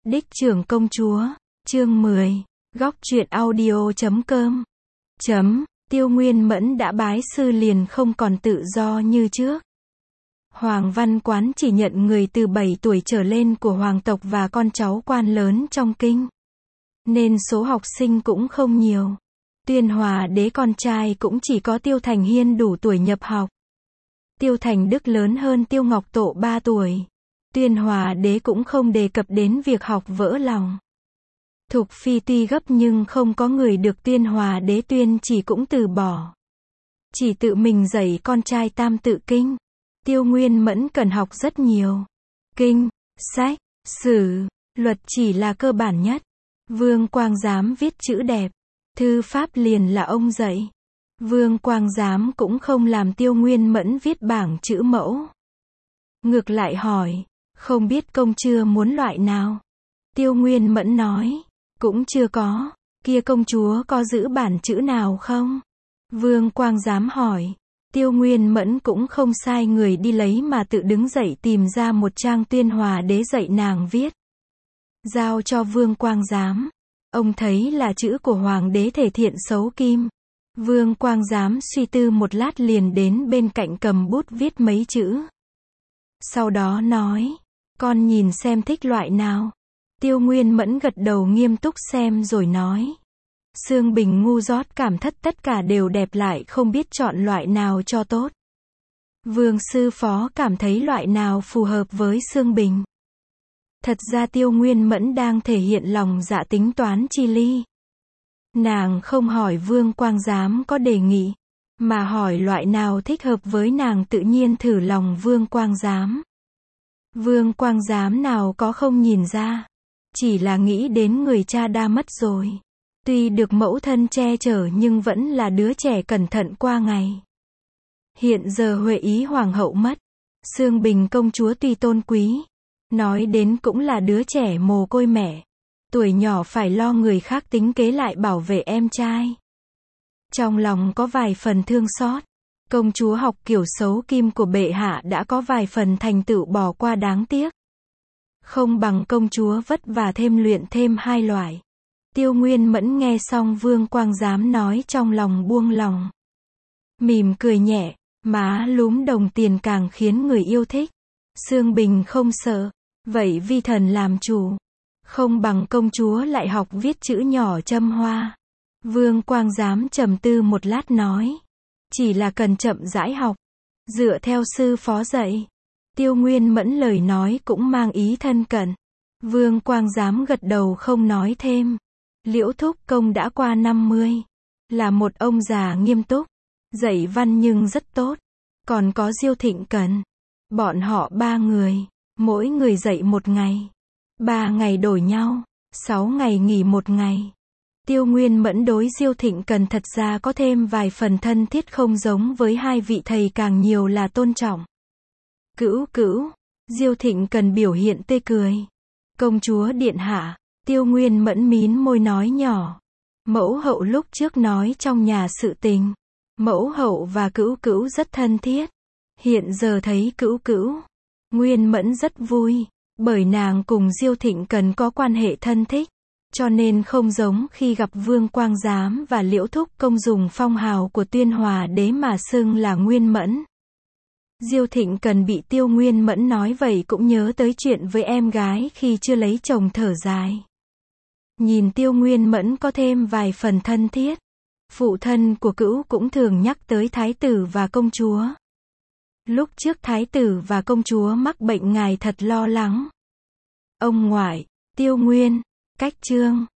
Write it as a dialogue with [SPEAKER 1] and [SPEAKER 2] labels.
[SPEAKER 1] Đích trưởng công chúa, chương 10, góc truyện audio.com. Tiêu Nguyên Mẫn đã bái sư liền không còn tự do như trước. Hoàng Văn Quán chỉ nhận người từ 7 tuổi trở lên của hoàng tộc và con cháu quan lớn trong kinh. Nên số học sinh cũng không nhiều. Tuyên Hòa Đế con trai cũng chỉ có Tiêu Thành Hiên đủ tuổi nhập học. Tiêu Thành Đức lớn hơn Tiêu Ngọc Tộ 3 tuổi. Tuyên Hòa Đế cũng không đề cập đến việc học vỡ lòng. Thục Phi tuy gấp nhưng không có người được Tuyên Hòa Đế tuyên chỉ cũng từ bỏ. Chỉ tự mình dạy con trai tam tự kinh. Tiêu Nguyên Mẫn cần học rất nhiều. Kinh, sách, sử, luật chỉ là cơ bản nhất. Vương Quang Giám viết chữ đẹp. Thư pháp liền là ông dạy. Vương Quang Giám cũng không làm Tiêu Nguyên Mẫn viết bảng chữ mẫu. Ngược lại hỏi, không biết công chúa muốn loại nào? Tiêu Nguyên Mẫn nói, cũng chưa có. Kia công chúa có giữ bản chữ nào không? Vương Quang Giám hỏi. Tiêu Nguyên Mẫn cũng không sai người đi lấy mà tự đứng dậy tìm ra một trang Tuyên Hòa Đế dạy nàng viết. Giao cho Vương Quang Giám. Ông thấy là chữ của hoàng đế thể thiện xấu kim. Vương Quang Giám suy tư một lát liền đến bên cạnh cầm bút viết mấy chữ. Sau đó nói, con nhìn xem thích loại nào. Tiêu Nguyên Mẫn gật đầu nghiêm túc xem rồi nói. Sương Bình ngu dốt cảm thất tất cả đều đẹp lại không biết chọn loại nào cho tốt. Vương sư phó cảm thấy loại nào phù hợp với Sương Bình. Thật ra Tiêu Nguyên Mẫn đang thể hiện lòng dạ tính toán chi ly. Nàng không hỏi Vương Quang Giám có đề nghị, mà hỏi loại nào thích hợp với nàng tự nhiên thử lòng Vương Quang Giám. Vương Quang Giám nào có không nhìn ra, chỉ là nghĩ đến người cha đã mất rồi. Tuy được mẫu thân che chở nhưng vẫn là đứa trẻ cẩn thận qua ngày. Hiện giờ Huệ Ý hoàng hậu mất, Sương Bình công chúa tuy tôn quý, nói đến cũng là đứa trẻ mồ côi mẹ. Tuổi nhỏ phải lo người khác tính kế lại bảo vệ em trai. Trong lòng có vài phần thương xót. Công chúa học kiểu xấu kim của bệ hạ đã có vài phần thành tựu bỏ qua đáng tiếc. Không bằng công chúa vất vả thêm luyện thêm 2 loại. Tiêu Nguyên Mẫn nghe xong Vương Quang Giám nói trong lòng buông lòng. Mỉm cười nhẹ, má lúm đồng tiền càng khiến người yêu thích. Sương Bình không sợ, vậy vi thần làm chủ. Không bằng công chúa lại học viết chữ nhỏ châm hoa. Vương Quang Giám trầm tư một lát nói. Chỉ là cần chậm rãi học. Dựa theo sư phó dạy. Tiêu Nguyên Mẫn lời nói cũng mang ý thân cận. Vương Quang Giám gật đầu không nói thêm. Liễu Thúc Công đã qua 50. Là một ông già nghiêm túc. Dạy văn nhưng rất tốt. Còn có Diêu Thịnh Cần. Bọn họ 3 người. Mỗi người dạy 1 ngày. 3 ngày đổi nhau. 6 ngày nghỉ 1 ngày. Tiêu Nguyên Mẫn đối Diêu Thịnh Cần thật ra có thêm vài phần thân thiết không giống với 2 vị thầy càng nhiều là tôn trọng. Cữu. Diêu Thịnh Cần biểu hiện tươi cười. Công chúa điện hạ. Tiêu Nguyên Mẫn mím môi nói nhỏ. Mẫu hậu lúc trước nói trong nhà sự tình. Mẫu hậu và Cữu rất thân thiết. Hiện giờ thấy Cữu. Nguyên Mẫn rất vui. Bởi nàng cùng Diêu Thịnh Cần có quan hệ thân thích. Cho nên không giống khi gặp Vương Quang Giám và Liễu Thúc Công dùng phong hào của Tuyên Hòa Đế mà xưng là Nguyên Mẫn. Diêu Thịnh Cần bị Tiêu Nguyên Mẫn nói vậy cũng nhớ tới chuyện với em gái khi chưa lấy chồng thở dài. Nhìn Tiêu Nguyên Mẫn có thêm vài phần thân thiết. Phụ thân của Cữu cũng thường nhắc tới thái tử và công chúa. Lúc trước thái tử và công chúa mắc bệnh ngài thật lo lắng. Ông ngoại, Tiêu Nguyên, cách chương.